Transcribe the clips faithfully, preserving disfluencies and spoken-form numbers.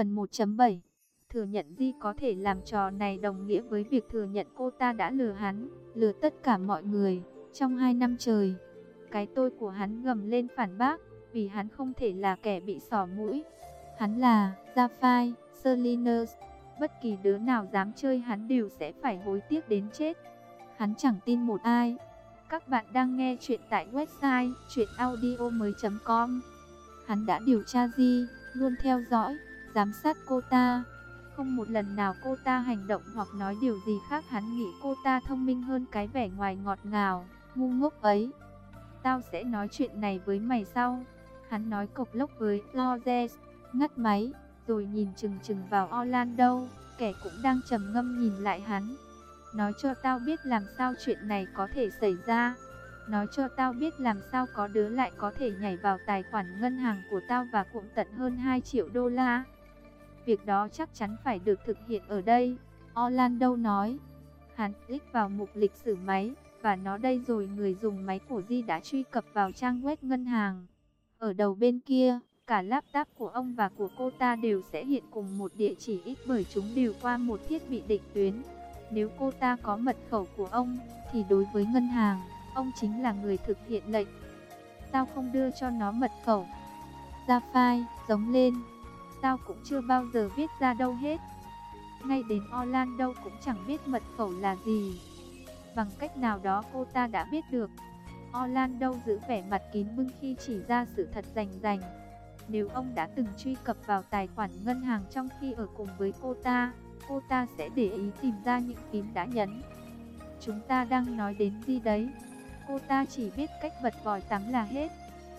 Phần một chấm bảy. Thừa nhận Di có thể làm trò này đồng nghĩa với việc thừa nhận cô ta đã lừa hắn, lừa tất cả mọi người, trong hai năm trời. Cái tôi của hắn gầm lên phản bác, vì hắn không thể là kẻ bị xỏ mũi. Hắn là Sapphire, Salinas, bất kỳ đứa nào dám chơi hắn đều sẽ phải hối tiếc đến chết. Hắn chẳng tin một ai. Các bạn đang nghe chuyện tại website truyện audio mới chấm com. Hắn đã điều tra Di, luôn theo dõi, giám sát cô ta. Không một lần nào cô ta hành động hoặc nói điều gì khác. Hắn nghĩ cô ta thông minh hơn cái vẻ ngoài ngọt ngào, ngu ngốc ấy. Tao sẽ nói chuyện này với mày sau. Hắn nói cộc lốc với Lorez, ngắt máy, rồi nhìn chừng chừng vào Orlando, kẻ cũng đang trầm ngâm nhìn lại hắn. Nói cho tao biết làm sao chuyện này có thể xảy ra. Nói cho tao biết làm sao có đứa lại có thể nhảy vào tài khoản ngân hàng của tao và cuộn tận hơn hai triệu đô la. Việc đó chắc chắn phải được thực hiện ở đây, Orlando nói. Hắn click vào mục lịch sử máy, và nó đây rồi. Người dùng máy của Di đã truy cập vào trang web ngân hàng. Ở đầu bên kia, cả laptop của ông và của cô ta đều sẽ hiện cùng một địa chỉ ít bởi chúng đều qua một thiết bị định tuyến. Nếu cô ta có mật khẩu của ông, thì đối với ngân hàng, ông chính là người thực hiện lệnh. Tao không đưa cho nó mật khẩu. Sapphire giống lên. Tao cũng chưa bao giờ viết ra đâu hết. Ngay đến Orlando cũng chẳng biết mật khẩu là gì. Bằng cách nào đó cô ta đã biết được. Orlando giữ vẻ mặt kín bưng khi chỉ ra sự thật rành rành. Nếu ông đã từng truy cập vào tài khoản ngân hàng trong khi ở cùng với cô ta, cô ta sẽ để ý tìm ra những phím đã nhấn. Chúng ta đang nói đến gì đấy? Cô ta chỉ biết cách bật vòi tắm là hết.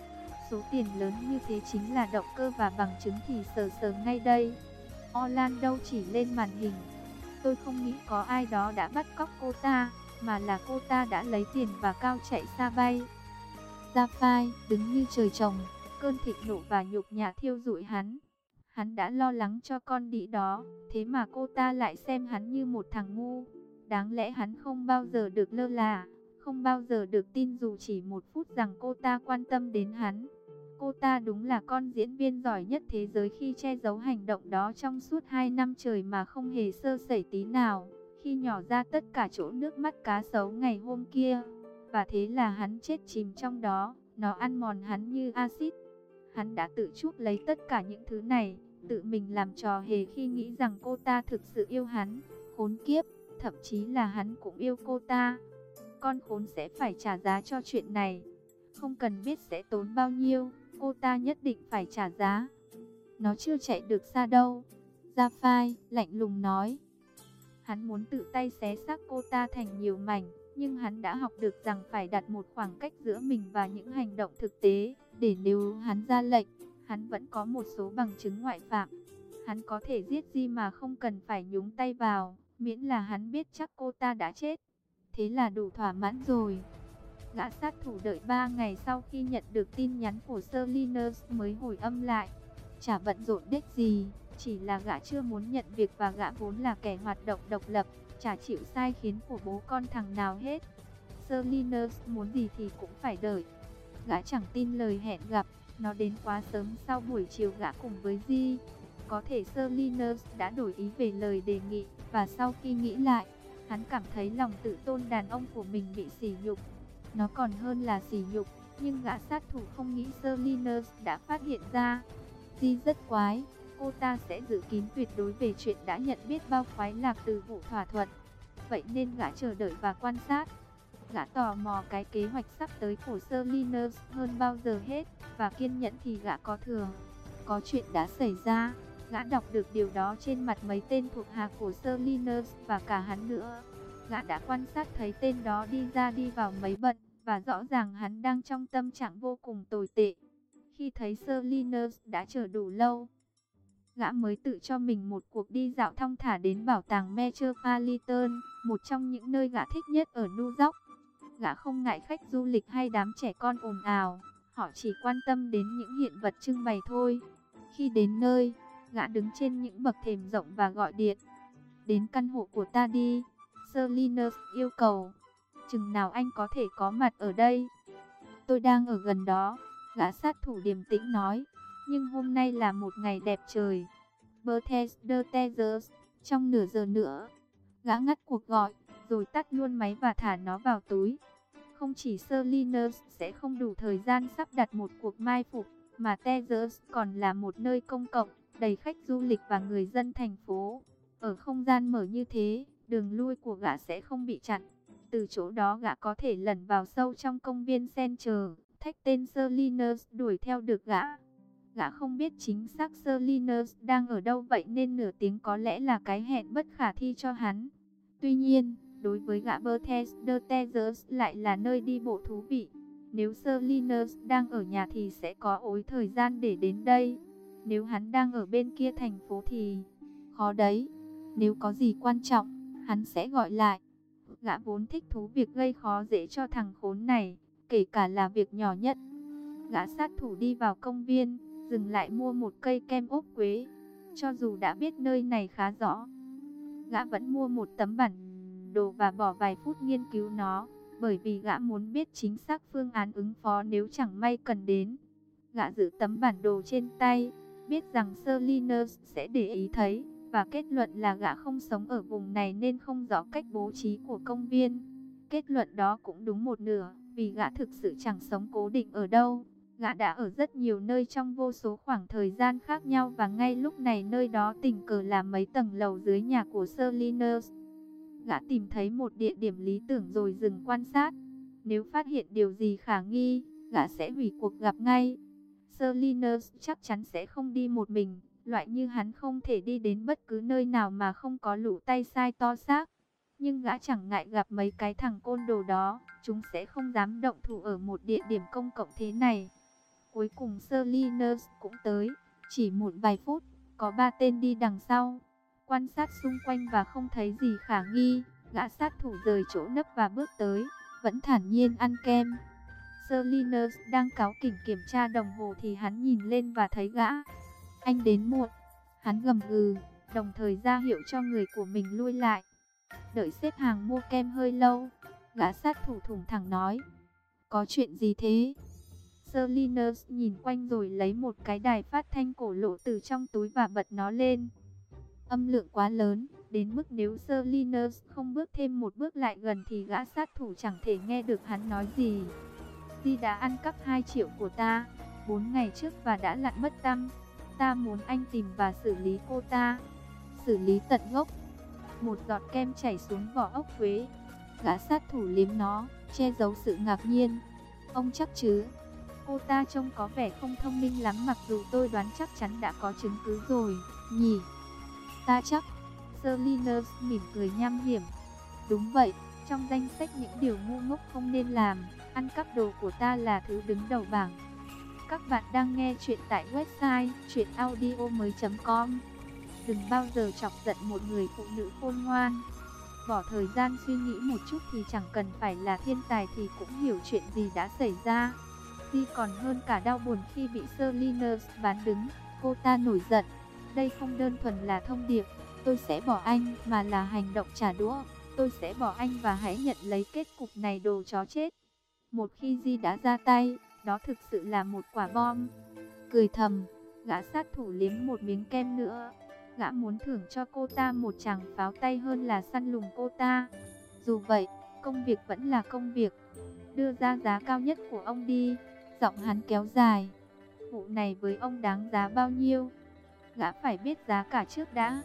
Số tiền lớn như thế chính là động cơ và bằng chứng thì sờ sờ ngay đây. Orlando chỉ lên màn hình. Tôi không nghĩ có ai đó đã bắt cóc cô ta, mà là cô ta đã lấy tiền và cao chạy xa bay. Sapphire đứng như trời trồng, cơn thịnh nộ và nhục nhã thiêu rụi hắn. Hắn đã lo lắng cho con đĩ đó, thế mà cô ta lại xem hắn như một thằng ngu. Đáng lẽ hắn không bao giờ được lơ là, không bao giờ được tin dù chỉ một phút rằng cô ta quan tâm đến hắn. Cô ta đúng là con diễn viên giỏi nhất thế giới khi che giấu hành động đó trong suốt hai năm trời mà không hề sơ sẩy tí nào, khi nhỏ ra tất cả chỗ nước mắt cá sấu ngày hôm kia. Và thế là hắn chết chìm trong đó, nó ăn mòn hắn như axit. Hắn đã tự chuốc lấy tất cả những thứ này, tự mình làm trò hề khi nghĩ rằng cô ta thực sự yêu hắn. Khốn kiếp, thậm chí là hắn cũng yêu cô ta. Con khốn sẽ phải trả giá cho chuyện này. Không cần biết sẽ tốn bao nhiêu, cô ta nhất định phải trả giá. Nó chưa chạy được xa đâu, Sapphire lạnh lùng nói. Hắn muốn tự tay xé xác cô ta thành nhiều mảnh, nhưng hắn đã học được rằng phải đặt một khoảng cách giữa mình và những hành động thực tế, để nếu hắn ra lệnh, hắn vẫn có một số bằng chứng ngoại phạm. Hắn có thể giết Di mà không cần phải nhúng tay vào, miễn là hắn biết chắc cô ta đã chết. Thế là đủ thỏa mãn rồi. Gã sát thủ đợi ba ngày sau khi nhận được tin nhắn của Salinas mới hồi âm lại. Chả bận rộn đếch gì, chỉ là gã chưa muốn nhận việc và gã vốn là kẻ hoạt động độc lập, chả chịu sai khiến của bố con thằng nào hết. Salinas muốn gì thì cũng phải đợi. Gã chẳng tin lời hẹn gặp, nó đến quá sớm sau buổi chiều gã cùng với Di. Có thể Salinas đã đổi ý về lời đề nghị, và sau khi nghĩ lại, hắn cảm thấy lòng tự tôn đàn ông của mình bị sỉ nhục. Nó còn hơn là sỉ nhục, nhưng gã sát thủ không nghĩ Salinas đã phát hiện ra. Di rất quái, cô ta sẽ giữ kín tuyệt đối về chuyện đã nhận biết bao khoái lạc từ vụ thỏa thuận. Vậy nên gã chờ đợi và quan sát. Gã tò mò cái kế hoạch sắp tới của Salinas hơn bao giờ hết, và kiên nhẫn thì gã có thừa. Có chuyện đã xảy ra, gã đọc được điều đó trên mặt mấy tên thuộc hạ của Salinas và cả hắn nữa. Gã đã quan sát thấy tên đó đi ra đi vào mấy bận, và rõ ràng hắn đang trong tâm trạng vô cùng tồi tệ. Khi thấy Salinas đã chờ đủ lâu, gã mới tự cho mình một cuộc đi dạo thong thả đến bảo tàng Metropolitan, một trong những nơi gã thích nhất ở New York. Gã không ngại khách du lịch hay đám trẻ con ồn ào, họ chỉ quan tâm đến những hiện vật trưng bày thôi. Khi đến nơi, gã đứng trên những bậc thềm rộng và gọi điện. Đến căn hộ của ta đi, Salinas yêu cầu. Chừng nào anh có thể có mặt ở đây? Tôi đang ở gần đó, gã sát thủ điềm tĩnh nói. Nhưng hôm nay là một ngày đẹp trời. Bethesda Tezers, trong nửa giờ nữa. Gã ngắt cuộc gọi, rồi tắt luôn máy và thả nó vào túi. Không chỉ Salinas sẽ không đủ thời gian sắp đặt một cuộc mai phục, mà Tezers còn là một nơi công cộng, đầy khách du lịch và người dân thành phố. Ở không gian mở như thế, đường lui của gã sẽ không bị chặn. Từ chỗ đó gã có thể lẩn vào sâu trong công viên Center, thách tên Salinas đuổi theo được gã. Gã không biết chính xác Salinas đang ở đâu, vậy nên nửa tiếng có lẽ là cái hẹn bất khả thi cho hắn. Tuy nhiên, đối với gã Bethesda Tezers lại là nơi đi bộ thú vị. Nếu Salinas đang ở nhà thì sẽ có ối thời gian để đến đây. Nếu hắn đang ở bên kia thành phố thì khó đấy. Nếu có gì quan trọng, hắn sẽ gọi lại. Gã vốn thích thú việc gây khó dễ cho thằng khốn này, kể cả là việc nhỏ nhất. Gã sát thủ đi vào công viên, dừng lại mua một cây kem ốc quế. Cho dù đã biết nơi này khá rõ, gã vẫn mua một tấm bản đồ và bỏ vài phút nghiên cứu nó, bởi vì gã muốn biết chính xác phương án ứng phó nếu chẳng may cần đến. Gã giữ tấm bản đồ trên tay, biết rằng Salinas sẽ để ý thấy, và kết luận là gã không sống ở vùng này nên không rõ cách bố trí của công viên. Kết luận đó cũng đúng một nửa, vì gã thực sự chẳng sống cố định ở đâu. Gã đã ở rất nhiều nơi trong vô số khoảng thời gian khác nhau, và ngay lúc này nơi đó tình cờ là mấy tầng lầu dưới nhà của Salinas. Gã tìm thấy một địa điểm lý tưởng rồi dừng quan sát. Nếu phát hiện điều gì khả nghi, gã sẽ hủy cuộc gặp ngay. Salinas chắc chắn sẽ không đi một mình, loại như hắn không thể đi đến bất cứ nơi nào mà không có lũ tay sai to xác. Nhưng gã chẳng ngại gặp mấy cái thằng côn đồ đó, chúng sẽ không dám động thủ ở một địa điểm công cộng thế này. Cuối cùng Salinas cũng tới, chỉ một vài phút, có ba tên đi đằng sau. Quan sát xung quanh và không thấy gì khả nghi, gã sát thủ rời chỗ nấp và bước tới, vẫn thản nhiên ăn kem. Salinas đang cáu kỉnh kiểm tra đồng hồ thì hắn nhìn lên và thấy gã. Anh đến muộn, hắn gầm gừ, đồng thời ra hiệu cho người của mình lui lại. Đợi xếp hàng mua kem hơi lâu, gã sát thủ thủng thẳng nói: có chuyện gì thế? Salinas nhìn quanh rồi lấy một cái đài phát thanh cổ lỗ từ trong túi và bật nó lên. Âm lượng quá lớn, đến mức nếu Salinas không bước thêm một bước lại gần thì gã sát thủ chẳng thể nghe được hắn nói gì. Di đã ăn cắp hai triệu của ta, bốn ngày trước và đã lặn mất tăm. Ta muốn anh tìm và xử lý cô ta. Xử lý tận gốc. Một giọt kem chảy xuống vỏ ốc quế. Gã sát thủ liếm nó, che giấu sự ngạc nhiên. Ông chắc chứ? Cô ta trông có vẻ không thông minh lắm, mặc dù tôi đoán chắc chắn đã có chứng cứ rồi, nhỉ? Ta chắc. Salinas mỉm cười nham hiểm. Đúng vậy, trong danh sách những điều ngu ngốc không nên làm, ăn cắp đồ của ta là thứ đứng đầu bảng. Các bạn đang nghe chuyện tại website truyện audio mới chấm com. Đừng bao giờ chọc giận một người phụ nữ khôn ngoan. Bỏ thời gian suy nghĩ một chút thì chẳng cần phải là thiên tài thì cũng hiểu chuyện gì đã xảy ra. Di còn hơn cả đau buồn khi bị Salinas bán đứng. Cô ta nổi giận. Đây không đơn thuần là thông điệp, tôi sẽ bỏ anh, mà là hành động trả đũa. Tôi sẽ bỏ anh và hãy nhận lấy kết cục này, đồ chó chết. Một khi Di đã ra tay, đó thực sự là một quả bom. Cười thầm, gã sát thủ liếm một miếng kem nữa. Gã muốn thưởng cho cô ta một tràng pháo tay hơn là săn lùng cô ta. Dù vậy, công việc vẫn là công việc. Đưa ra giá cao nhất của ông đi. Giọng hắn kéo dài. Vụ này với ông đáng giá bao nhiêu? Gã phải biết giá cả trước đã.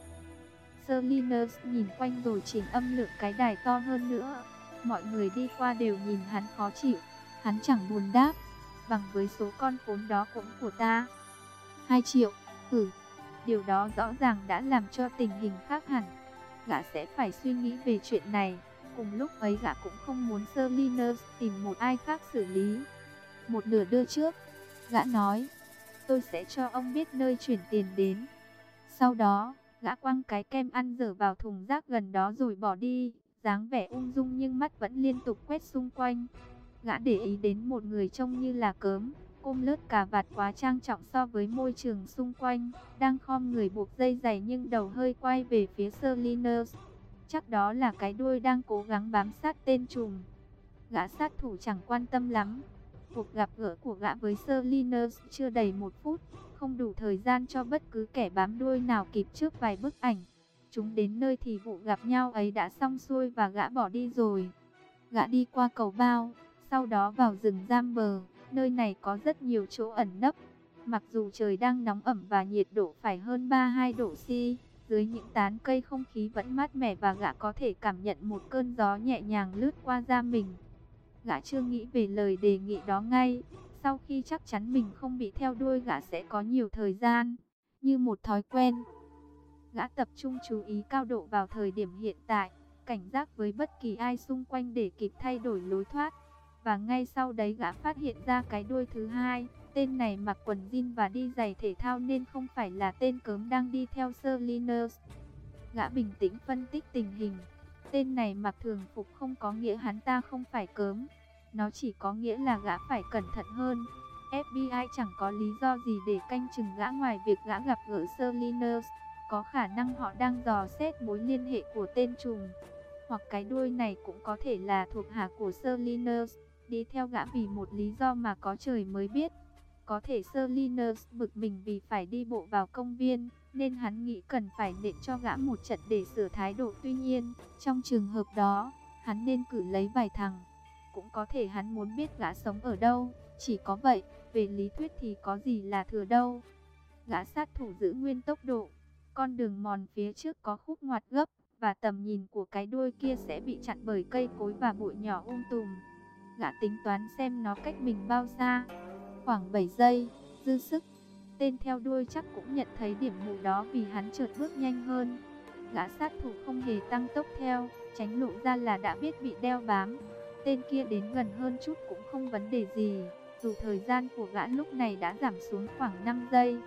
Salinas nhìn quanh rồi chỉnh âm lượng cái đài to hơn nữa. Mọi người đi qua đều nhìn hắn khó chịu. Hắn chẳng buồn đáp. Bằng với số con khốn đó cũng của ta. Hai triệu, ừ. Điều đó rõ ràng đã làm cho tình hình khác hẳn. Gã sẽ phải suy nghĩ về chuyện này. Cùng lúc ấy gã cũng không muốn Salinas tìm một ai khác xử lý. Một nửa đưa trước, gã nói, tôi sẽ cho ông biết nơi chuyển tiền đến. Sau đó, gã quăng cái kem ăn dở vào thùng rác gần đó rồi bỏ đi. Dáng vẻ ung dung nhưng mắt vẫn liên tục quét xung quanh. Gã để ý đến một người trông như là cớm, ôm lớt cà vạt quá trang trọng so với môi trường xung quanh, đang khom người buộc dây giày nhưng đầu hơi quay về phía Salinas. Chắc đó là cái đuôi đang cố gắng bám sát tên trùm. Gã sát thủ chẳng quan tâm lắm. Cuộc gặp gỡ của gã với Sir Linus chưa đầy một phút, không đủ thời gian cho bất cứ kẻ bám đuôi nào kịp trước vài bức ảnh. Chúng đến nơi thì vụ gặp nhau ấy đã xong xuôi và gã bỏ đi rồi. Gã đi qua cầu bao, sau đó vào rừng giam bờ, nơi này có rất nhiều chỗ ẩn nấp. Mặc dù trời đang nóng ẩm và nhiệt độ phải hơn ba mươi hai độ C, dưới những tán cây không khí vẫn mát mẻ và gã có thể cảm nhận một cơn gió nhẹ nhàng lướt qua da mình. Gã chưa nghĩ về lời đề nghị đó ngay, sau khi chắc chắn mình không bị theo đuôi gã sẽ có nhiều thời gian. Như một thói quen, gã tập trung chú ý cao độ vào thời điểm hiện tại, cảnh giác với bất kỳ ai xung quanh để kịp thay đổi lối thoát. Và ngay sau đấy gã phát hiện ra cái đuôi thứ hai. Tên này mặc quần jean và đi giày thể thao nên không phải là tên cớm đang đi theo Sir Linus. Gã bình tĩnh phân tích tình hình. Tên này mặc thường phục không có nghĩa hắn ta không phải cớm. Nó chỉ có nghĩa là gã phải cẩn thận hơn. ép bê i chẳng có lý do gì để canh chừng gã ngoài việc gã gặp gỡ Sir Linus. Có khả năng họ đang dò xét mối liên hệ của tên trùm. Hoặc cái đuôi này cũng có thể là thuộc hạ của Sir Linus, đi theo gã vì một lý do mà có trời mới biết. Có thể Sir Linus bực mình vì phải đi bộ vào công viên, nên hắn nghĩ cần phải nện cho gã một trận để sửa thái độ. Tuy nhiên, trong trường hợp đó, hắn nên cử lấy vài thằng. Cũng có thể hắn muốn biết gã sống ở đâu, chỉ có vậy, về lý thuyết thì có gì là thừa đâu. Gã sát thủ giữ nguyên tốc độ. Con đường mòn phía trước có khúc ngoặt gấp, và tầm nhìn của cái đuôi kia sẽ bị chặn bởi cây cối và bụi nhỏ um tùm. Gã tính toán xem nó cách mình bao xa. Khoảng bảy giây, dư sức. Tên theo đuôi chắc cũng nhận thấy điểm mù đó vì hắn chợt bước nhanh hơn. Gã sát thủ không hề tăng tốc theo, tránh lộ ra là đã biết bị đeo bám. Tên kia đến gần hơn chút cũng không vấn đề gì, dù thời gian của gã lúc này đã giảm xuống khoảng năm giây.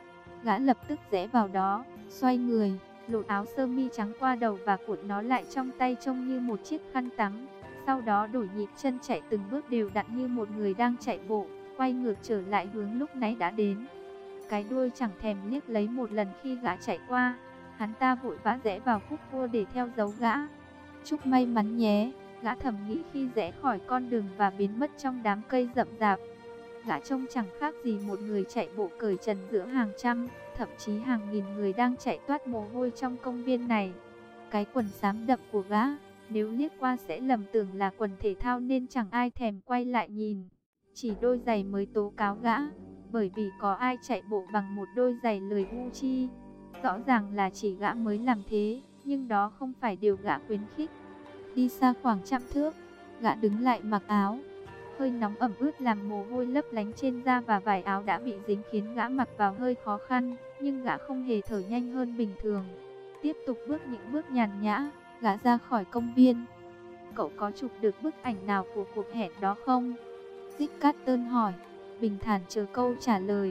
Gã lập tức rẽ vào đó, xoay người, lột áo sơ mi trắng qua đầu và cuộn nó lại trong tay trông như một chiếc khăn tắm. Sau đó đổi nhịp chân chạy từng bước đều đặn như một người đang chạy bộ, quay ngược trở lại hướng lúc nãy đã đến. Cái đuôi chẳng thèm liếc lấy một lần khi gã chạy qua, hắn ta vội vã rẽ vào khúc cua để theo dấu gã. Chúc may mắn nhé, gã thầm nghĩ khi rẽ khỏi con đường và biến mất trong đám cây rậm rạp. Gã trông chẳng khác gì một người chạy bộ cởi trần giữa hàng trăm, thậm chí hàng nghìn người đang chạy toát mồ hôi trong công viên này. Cái quần xám đậm của gã, nếu liếc qua sẽ lầm tưởng là quần thể thao nên chẳng ai thèm quay lại nhìn. Chỉ đôi giày mới tố cáo gã, bởi vì có ai chạy bộ bằng một đôi giày lười Gucci. Rõ ràng là chỉ gã mới làm thế, nhưng đó không phải điều gã khuyến khích. Đi xa khoảng trăm thước, gã đứng lại mặc áo. Hơi nóng ẩm ướt làm mồ hôi lấp lánh trên da và vải áo đã bị dính khiến gã mặc vào hơi khó khăn, nhưng gã không hề thở nhanh hơn bình thường. Tiếp tục bước những bước nhàn nhã, gã ra khỏi công viên. Cậu có chụp được bức ảnh nào của cuộc hẹn đó không? Dick Carter hỏi, bình thản chờ câu trả lời.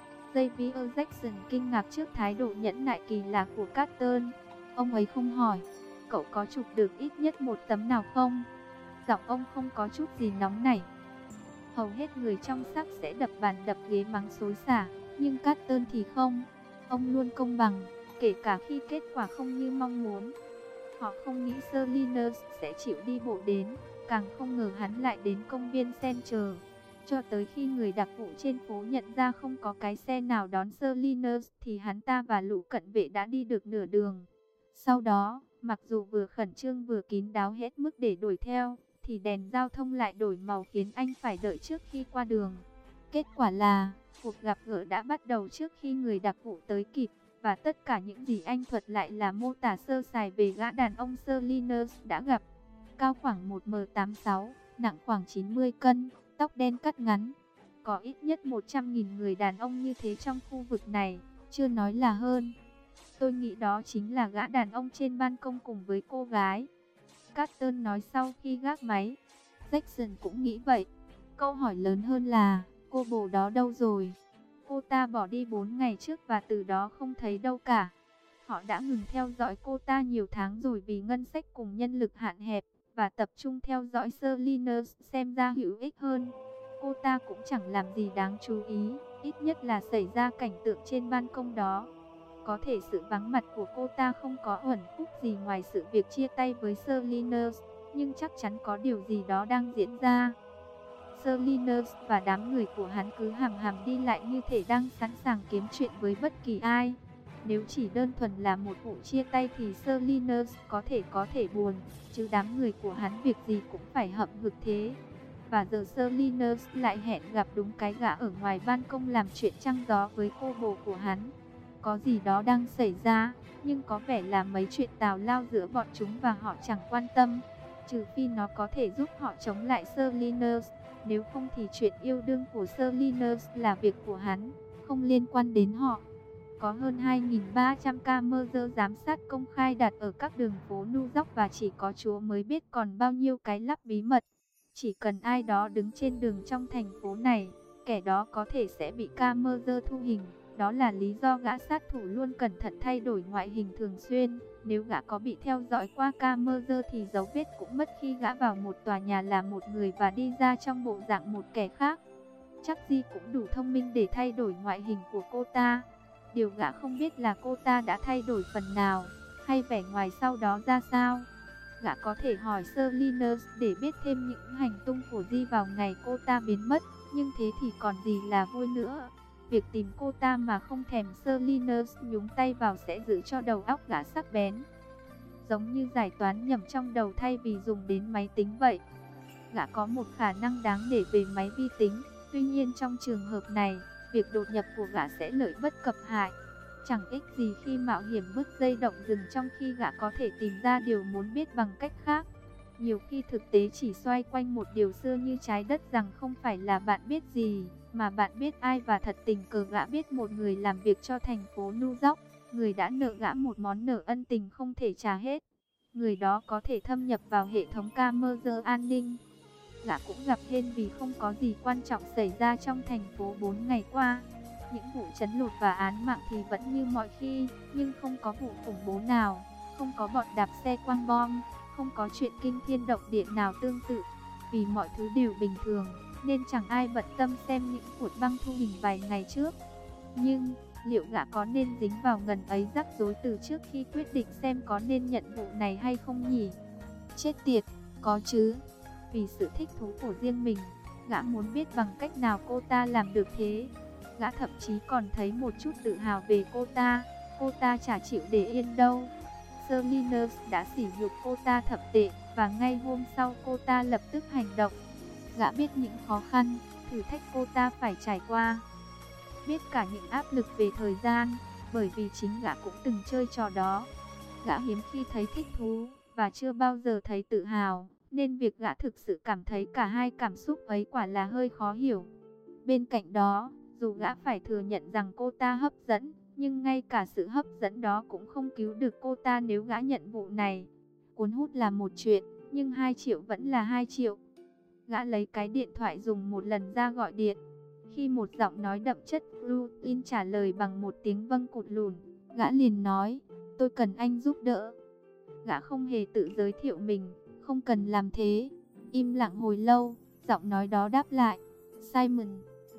Javier Jackson kinh ngạc trước thái độ nhẫn nại kỳ lạ của Carter. Ông ấy không hỏi, cậu có chụp được ít nhất một tấm nào không? Giọng ông không có chút gì nóng nảy. Hầu hết người trong xác sẽ đập bàn đập ghế mắng xối xả, nhưng Carter thì không. Ông luôn công bằng, kể cả khi kết quả không như mong muốn. Họ không nghĩ Sir Linus sẽ chịu đi bộ đến, càng không ngờ hắn lại đến công viên Center. Cho tới khi người đặc vụ trên phố nhận ra không có cái xe nào đón Sir Linus thì hắn ta và lũ cận vệ đã đi được nửa đường. Sau đó, mặc dù vừa khẩn trương vừa kín đáo hết mức để đuổi theo, thì đèn giao thông lại đổi màu khiến anh phải đợi trước khi qua đường. Kết quả là, cuộc gặp gỡ đã bắt đầu trước khi người đặc vụ tới kịp, và tất cả những gì anh thuật lại là mô tả sơ sài về gã đàn ông Sir Linus đã gặp. Cao khoảng một mét tám mươi sáu, nặng khoảng chín mươi cân, tóc đen cắt ngắn. Có ít nhất một trăm nghìn người đàn ông như thế trong khu vực này, chưa nói là hơn. Tôi nghĩ đó chính là gã đàn ông trên ban công cùng với cô gái, Carter nói sau khi gác máy. Jackson cũng nghĩ vậy. Câu hỏi lớn hơn là, cô bồ đó đâu rồi? Cô ta bỏ đi bốn ngày trước và từ đó không thấy đâu cả. Họ đã ngừng theo dõi cô ta nhiều tháng rồi vì ngân sách cùng nhân lực hạn hẹp, và tập trung theo dõi Sir Linus xem ra hữu ích hơn. Cô ta cũng chẳng làm gì đáng chú ý, ít nhất là xảy ra cảnh tượng trên ban công đó. Có thể sự vắng mặt của cô ta không có uẩn khúc gì ngoài sự việc chia tay với Sir Linus, nhưng chắc chắn có điều gì đó đang diễn ra. Salinas và đám người của hắn cứ hằng hằng đi lại như thể đang sẵn sàng kiếm chuyện với bất kỳ ai. Nếu chỉ đơn thuần là một vụ chia tay thì Salinas có thể có thể buồn, chứ đám người của hắn việc gì cũng phải hậm hực thế. Và giờ Salinas lại hẹn gặp đúng cái gã ở ngoài ban công làm chuyện trăng gió với cô bồ của hắn. Có gì đó đang xảy ra, nhưng có vẻ là mấy chuyện tào lao giữa bọn chúng và họ chẳng quan tâm. Trừ phi nó có thể giúp họ chống lại Salinas, nếu không thì chuyện yêu đương của Salinas là việc của hắn, không liên quan đến họ. Có hơn hai nghìn ba trăm camera giám sát công khai đặt ở các đường phố New York và chỉ có Chúa mới biết còn bao nhiêu cái lắp bí mật. Chỉ cần ai đó đứng trên đường trong thành phố này, kẻ đó có thể sẽ bị camera thu hình. Đó là lý do gã sát thủ luôn cẩn thận thay đổi ngoại hình thường xuyên. Nếu gã có bị theo dõi qua camera thì dấu vết cũng mất khi gã vào một tòa nhà là một người và đi ra trong bộ dạng một kẻ khác. Chắc Di cũng đủ thông minh để thay đổi ngoại hình của cô ta. Điều gã không biết là cô ta đã thay đổi phần nào, hay vẻ ngoài sau đó ra sao. Gã có thể hỏi Salinas để biết thêm những hành tung của Di vào ngày cô ta biến mất, nhưng thế thì còn gì là vui nữa. Việc tìm cô ta mà không thèm Salinas nhúng tay vào sẽ giữ cho đầu óc gã sắc bén, giống như giải toán nhẩm trong đầu thay vì dùng đến máy tính vậy. Gã có một khả năng đáng để về máy vi tính, tuy nhiên trong trường hợp này, việc đột nhập của gã sẽ lợi bất cập hại. Chẳng ích gì khi mạo hiểm bứt dây động rừng trong khi gã có thể tìm ra điều muốn biết bằng cách khác. Nhiều khi thực tế chỉ xoay quanh một điều xưa như trái đất rằng không phải là bạn biết gì, mà bạn biết ai, và thật tình cờ gã biết một người làm việc cho thành phố New York. Người đã nợ gã một món nợ ân tình không thể trả hết. Người đó có thể thâm nhập vào hệ thống camera an ninh. Gã cũng gặp hên vì không có gì quan trọng xảy ra trong thành phố bốn ngày qua. Những vụ trấn lột và án mạng thì vẫn như mọi khi, nhưng không có vụ khủng bố nào, không có bọn đạp xe quăng bom, không có chuyện kinh thiên động địa nào tương tự. Vì mọi thứ đều bình thường, nên chẳng ai bận tâm xem những cuộn băng thu hình vài ngày trước. Nhưng, liệu gã có nên dính vào ngần ấy rắc rối từ trước khi quyết định xem có nên nhận vụ này hay không nhỉ? Chết tiệt, có chứ. Vì sự thích thú của riêng mình, gã muốn biết bằng cách nào cô ta làm được thế. Gã thậm chí còn thấy một chút tự hào về cô ta. Cô ta chả chịu để yên đâu. Salinas đã sỉ nhục cô ta thậm tệ, và ngay hôm sau cô ta lập tức hành động. Gã biết những khó khăn, thử thách cô ta phải trải qua. Biết cả những áp lực về thời gian, bởi vì chính gã cũng từng chơi trò đó. Gã hiếm khi thấy thích thú, và chưa bao giờ thấy tự hào, nên việc gã thực sự cảm thấy cả hai cảm xúc ấy quả là hơi khó hiểu. Bên cạnh đó, dù gã phải thừa nhận rằng cô ta hấp dẫn, nhưng ngay cả sự hấp dẫn đó cũng không cứu được cô ta nếu gã nhận vụ này. Cuốn hút là một chuyện, nhưng hai triệu vẫn là hai triệu. Gã lấy cái điện thoại dùng một lần ra gọi điện. Khi một giọng nói đậm chất Brooklyn trả lời bằng một tiếng vâng cụt lùn, gã liền nói, tôi cần anh giúp đỡ. Gã không hề tự giới thiệu mình, không cần làm thế. Im lặng hồi lâu, giọng nói đó đáp lại, Simon.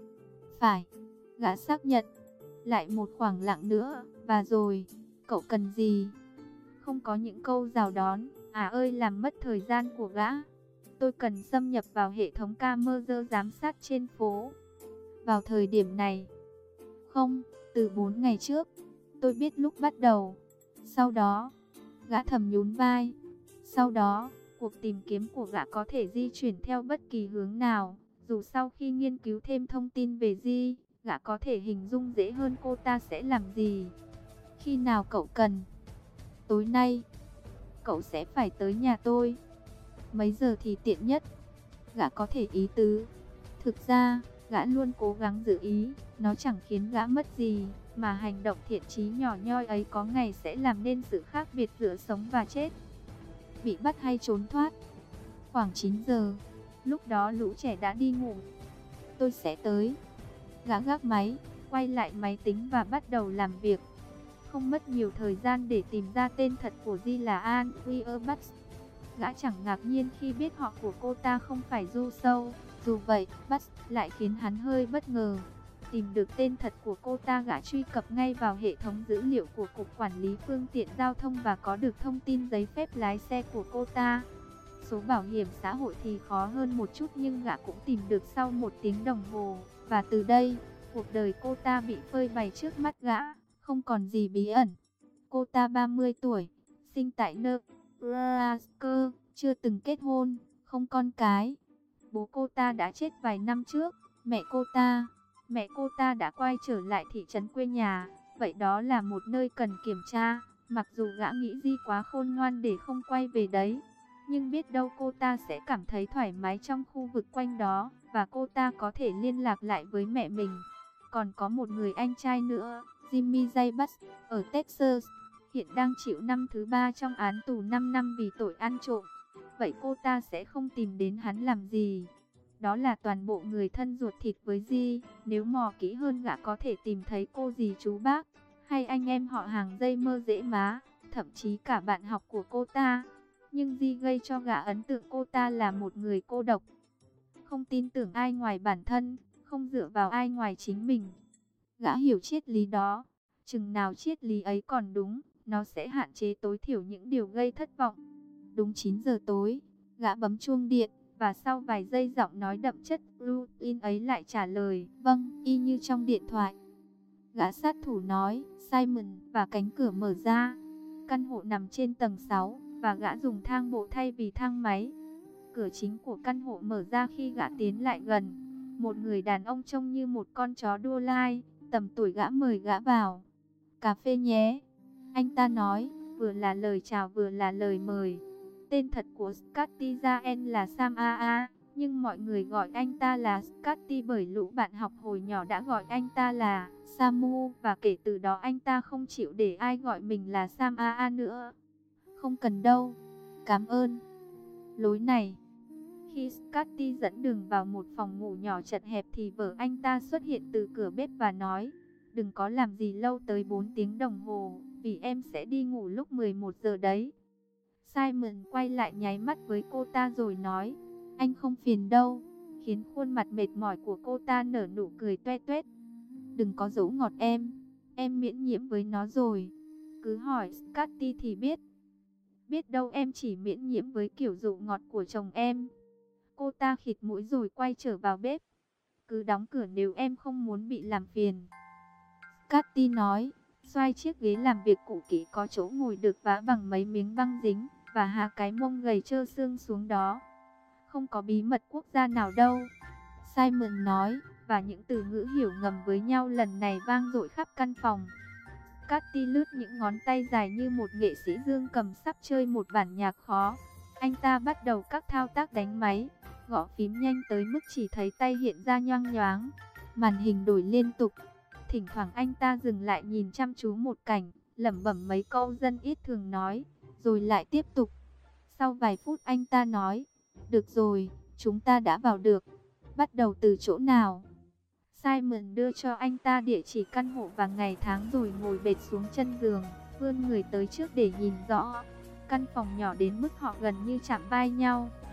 Phải, gã xác nhận. Lại một khoảng lặng nữa, và rồi, cậu cần gì? Không có những câu rào đón, à ơi làm mất thời gian của gã. Tôi cần xâm nhập vào hệ thống camera giám sát trên phố. Vào thời điểm này, không, từ bốn ngày trước, tôi biết lúc bắt đầu. Sau đó, gã thầm nhún vai. Sau đó, cuộc tìm kiếm của gã có thể di chuyển theo bất kỳ hướng nào. Dù sau khi nghiên cứu thêm thông tin về Di, gã có thể hình dung dễ hơn cô ta sẽ làm gì. Khi nào cậu cần? Tối nay, cậu sẽ phải tới nhà tôi. Mấy giờ thì tiện nhất? Gã có thể ý tứ. Thực ra, gã luôn cố gắng giữ ý, nó chẳng khiến gã mất gì, mà hành động thiện chí nhỏ nhoi ấy có ngày sẽ làm nên sự khác biệt giữa sống và chết. Bị bắt hay trốn thoát? Khoảng chín giờ, lúc đó lũ trẻ đã đi ngủ. Tôi sẽ tới. Gã gác máy, quay lại máy tính và bắt đầu làm việc. Không mất nhiều thời gian để tìm ra tên thật của Di là Ann Weir. Gã chẳng ngạc nhiên khi biết họ của cô ta không phải Du Sâu. Dù vậy, Bắt lại khiến hắn hơi bất ngờ. Tìm được tên thật của cô ta, gã truy cập ngay vào hệ thống dữ liệu của Cục Quản lý Phương tiện Giao thông và có được thông tin giấy phép lái xe của cô ta. Số bảo hiểm xã hội thì khó hơn một chút nhưng gã cũng tìm được sau một tiếng đồng hồ. Và từ đây, cuộc đời cô ta bị phơi bày trước mắt gã, không còn gì bí ẩn. Cô ta ba mươi tuổi, sinh tại Nebraska, chưa từng kết hôn, không con cái. Bố cô ta đã chết vài năm trước. Mẹ cô ta, mẹ cô ta đã quay trở lại thị trấn quê nhà. Vậy đó là một nơi cần kiểm tra. Mặc dù gã nghĩ Di quá khôn ngoan để không quay về đấy, nhưng biết đâu cô ta sẽ cảm thấy thoải mái trong khu vực quanh đó, và cô ta có thể liên lạc lại với mẹ mình. Còn có một người anh trai nữa, Jimmy Jabas, ở Texas, hiện đang chịu năm thứ ba trong án tù năm năm vì tội ăn trộm. Vậy cô ta sẽ không tìm đến hắn làm gì? Đó là toàn bộ người thân ruột thịt với Di. Nếu mò kỹ hơn gã có thể tìm thấy cô dì chú bác, hay anh em họ hàng dây mơ rễ má, thậm chí cả bạn học của cô ta. Nhưng Di gây cho gã ấn tượng cô ta là một người cô độc, không tin tưởng ai ngoài bản thân, không dựa vào ai ngoài chính mình. Gã hiểu triết lý đó, chừng nào triết lý ấy còn đúng, nó sẽ hạn chế tối thiểu những điều gây thất vọng. Đúng chín giờ tối, gã bấm chuông điện, và sau vài giây giọng nói đậm chất routine ấy lại trả lời, vâng, y như trong điện thoại. Gã sát thủ nói, Simon, và cánh cửa mở ra. Căn hộ nằm trên tầng sáu, và gã dùng thang bộ thay vì thang máy. Cửa chính của căn hộ mở ra khi gã tiến lại gần. Một người đàn ông trông như một con chó đua lai, tầm tuổi gã mời gã vào. Cà phê nhé, anh ta nói, vừa là lời chào vừa là lời mời. Tên thật của Scotty Jaen là Sam a a, nhưng mọi người gọi anh ta là Scotty bởi lũ bạn học hồi nhỏ đã gọi anh ta là Samu, và kể từ đó anh ta không chịu để ai gọi mình là Sam a a nữa. Không cần đâu, cảm ơn. Lối này. Khi Scotty dẫn đường vào một phòng ngủ nhỏ chật hẹp thì vợ anh ta xuất hiện từ cửa bếp và nói, đừng có làm gì lâu tới bốn tiếng đồng hồ, vì em sẽ đi ngủ lúc mười một giờ đấy. Simon quay lại nháy mắt với cô ta rồi nói, anh không phiền đâu, khiến khuôn mặt mệt mỏi của cô ta nở nụ cười toe toét. Đừng có giấu ngọt em, em miễn nhiễm với nó rồi. Cứ hỏi Scotty thì biết. Biết đâu em chỉ miễn nhiễm với kiểu dụ ngọt của chồng em. Cô ta khịt mũi rồi quay trở vào bếp. Cứ đóng cửa nếu em không muốn bị làm phiền. Scotty nói, xoay chiếc ghế làm việc cũ kỹ có chỗ ngồi được vá bằng mấy miếng băng dính, và hạ cái mông gầy trơ xương xuống đó. Không có bí mật quốc gia nào đâu, Simon nói, và những từ ngữ hiểu ngầm với nhau lần này vang dội khắp căn phòng. Scotty lướt những ngón tay dài như một nghệ sĩ dương cầm sắp chơi một bản nhạc khó. Anh ta bắt đầu các thao tác đánh máy, gõ phím nhanh tới mức chỉ thấy tay hiện ra nhoang nhoáng. Màn hình đổi liên tục. Thỉnh thoảng anh ta dừng lại nhìn chăm chú một cảnh, lẩm bẩm mấy câu dân ít thường nói, rồi lại tiếp tục. Sau vài phút anh ta nói, được rồi, chúng ta đã vào được. Bắt đầu từ chỗ nào? Simon đưa cho anh ta địa chỉ căn hộ và ngày tháng rồi ngồi bệt xuống chân giường, vươn người tới trước để nhìn rõ. Căn phòng nhỏ đến mức họ gần như chạm vai nhau.